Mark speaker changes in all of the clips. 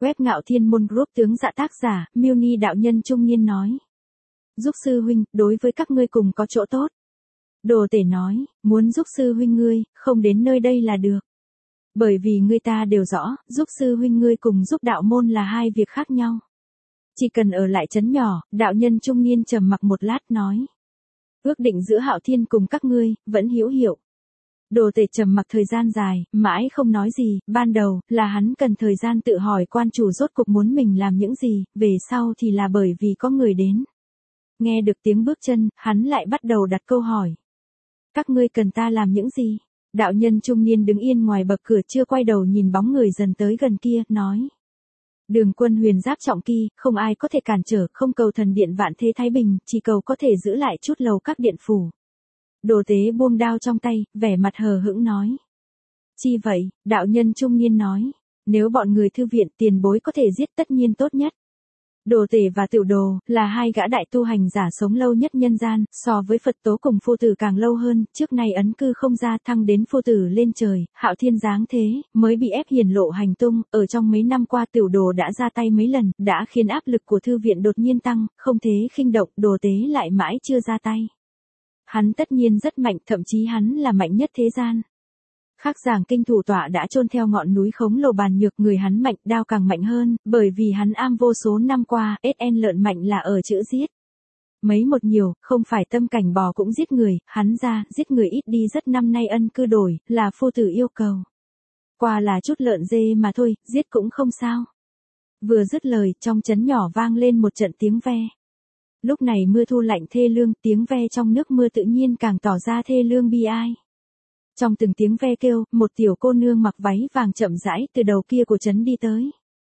Speaker 1: Web Ngạo Thiên Môn Group tướng dạ tác giả, Miêu Ni đạo nhân trung niên nói. Giúp sư huynh, đối với các ngươi cùng có chỗ tốt. Đồ Tể nói, muốn giúp sư huynh ngươi, không đến nơi đây là được. Bởi vì người ta đều rõ, giúp sư huynh ngươi cùng giúp đạo môn là hai việc khác nhau. Chỉ cần ở lại trấn nhỏ, đạo nhân trung niên trầm mặc một lát nói. Ước định giữa Hạo Thiên cùng các ngươi, vẫn hữu hiệu. Đồ Tể trầm mặc thời gian dài, mãi không nói gì, ban đầu, là hắn cần thời gian tự hỏi quan chủ rốt cuộc muốn mình làm những gì, về sau thì là bởi vì có người đến. Nghe được tiếng bước chân, hắn lại bắt đầu đặt câu hỏi. Các ngươi cần ta làm những gì? Đạo nhân trung niên đứng yên ngoài bậc cửa chưa quay đầu nhìn bóng người dần tới gần kia, nói. Đường Quân huyền giáp trọng kỳ, không ai có thể cản trở, không cầu thần điện vạn thế thái bình, chỉ cầu có thể giữ lại chút lầu các điện phủ. Đồ Tế buông đao trong tay, vẻ mặt hờ hững nói. Chi vậy, đạo nhân trung niên nói. Nếu bọn người thư viện tiền bối có thể giết tất nhiên tốt nhất. Đồ Tể và Tiểu Đồ, là hai gã đại tu hành giả sống lâu nhất nhân gian, so với Phật Tố cùng Phu Tử càng lâu hơn, trước nay ấn cư không ra thăng đến Phu Tử lên trời, Hạo Thiên giáng thế, mới bị ép hiển lộ hành tung, ở trong mấy năm qua Tiểu Đồ đã ra tay mấy lần, đã khiến áp lực của thư viện đột nhiên tăng, không thế khinh động, Đồ Tế lại mãi chưa ra tay. Hắn tất nhiên rất mạnh, thậm chí hắn là mạnh nhất thế gian. Khác giảng kinh thủ tọa đã chôn theo ngọn núi khống lồ bàn nhược, người hắn mạnh, đao càng mạnh hơn, bởi vì hắn am vô số năm qua, SN lợn mạnh là ở chữ giết. Mấy một nhiều, không phải tâm cảnh bò cũng giết người, hắn ra, giết người ít đi rất năm nay ân cư đổi, là Phu Tử yêu cầu. Qua là chút lợn dê mà thôi, giết cũng không sao. Vừa dứt lời, trong trấn nhỏ vang lên một trận tiếng ve. Lúc này mưa thu lạnh thê lương, tiếng ve trong nước mưa tự nhiên càng tỏ ra thê lương bi ai. Trong từng tiếng ve kêu, một tiểu cô nương mặc váy vàng chậm rãi từ đầu kia của trấn đi tới.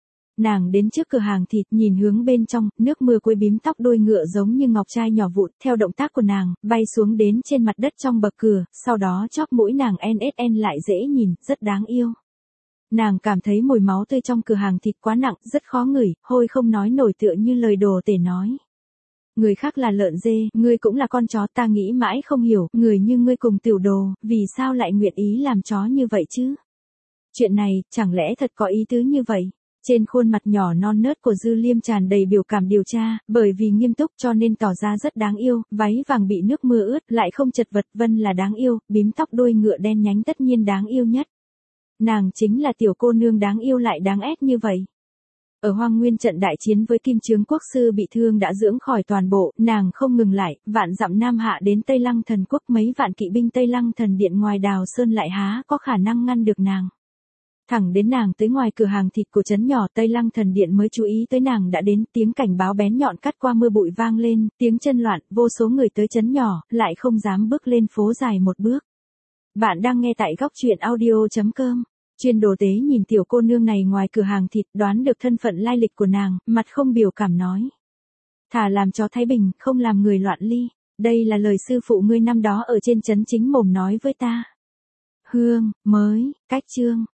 Speaker 1: Nàng đến trước cửa hàng thịt, nhìn hướng bên trong, nước mưa quấy bím tóc đôi ngựa giống như ngọc trai nhỏ vụn, theo động tác của nàng, bay xuống đến trên mặt đất trong bậc cửa, sau đó chóp mũi nàng NSN lại dễ nhìn, rất đáng yêu. Nàng cảm thấy mùi máu tươi trong cửa hàng thịt quá nặng, rất khó ngửi, hôi không nói nổi tựa như lời Đồ Tể nói. Người khác là lợn dê, ngươi cũng là con chó, ta nghĩ mãi không hiểu, người như ngươi cùng Tiểu Đồ, vì sao lại nguyện ý làm chó như vậy chứ? Chuyện này, chẳng lẽ thật có ý tứ như vậy? Trên khuôn mặt nhỏ non nớt của Dư Liêm tràn đầy biểu cảm điều tra, bởi vì nghiêm túc cho nên tỏ ra rất đáng yêu, váy vàng bị nước mưa ướt, lại không chật vật, Vân là đáng yêu, bím tóc đuôi ngựa đen nhánh tất nhiên đáng yêu nhất. Nàng chính là tiểu cô nương đáng yêu lại đáng ép như vậy. Ở Hoang Nguyên trận đại chiến với Kim Chướng Quốc sư bị thương đã dưỡng khỏi toàn bộ, nàng không ngừng lại, vạn dặm Nam Hạ đến Tây Lăng Thần Quốc, mấy vạn kỵ binh Tây Lăng Thần Điện ngoài Đào Sơn lại há có khả năng ngăn được nàng. Thẳng đến nàng tới ngoài cửa hàng thịt của trấn nhỏ Tây Lăng Thần Điện mới chú ý tới nàng đã đến, tiếng cảnh báo bén nhọn cắt qua mưa bụi vang lên, tiếng chân loạn, vô số người tới trấn nhỏ, lại không dám bước lên phố dài một bước. Bạn đang nghe tại góc truyện audio.com. Chuyên Đồ Tế nhìn tiểu cô nương này ngoài cửa hàng thịt, đoán được thân phận lai lịch của nàng, mặt không biểu cảm nói. Thà làm chó thái bình, không làm người loạn ly. Đây là lời sư phụ ngươi năm đó ở trên trấn Chính Mồm nói với ta. Hương, mới, cách chương.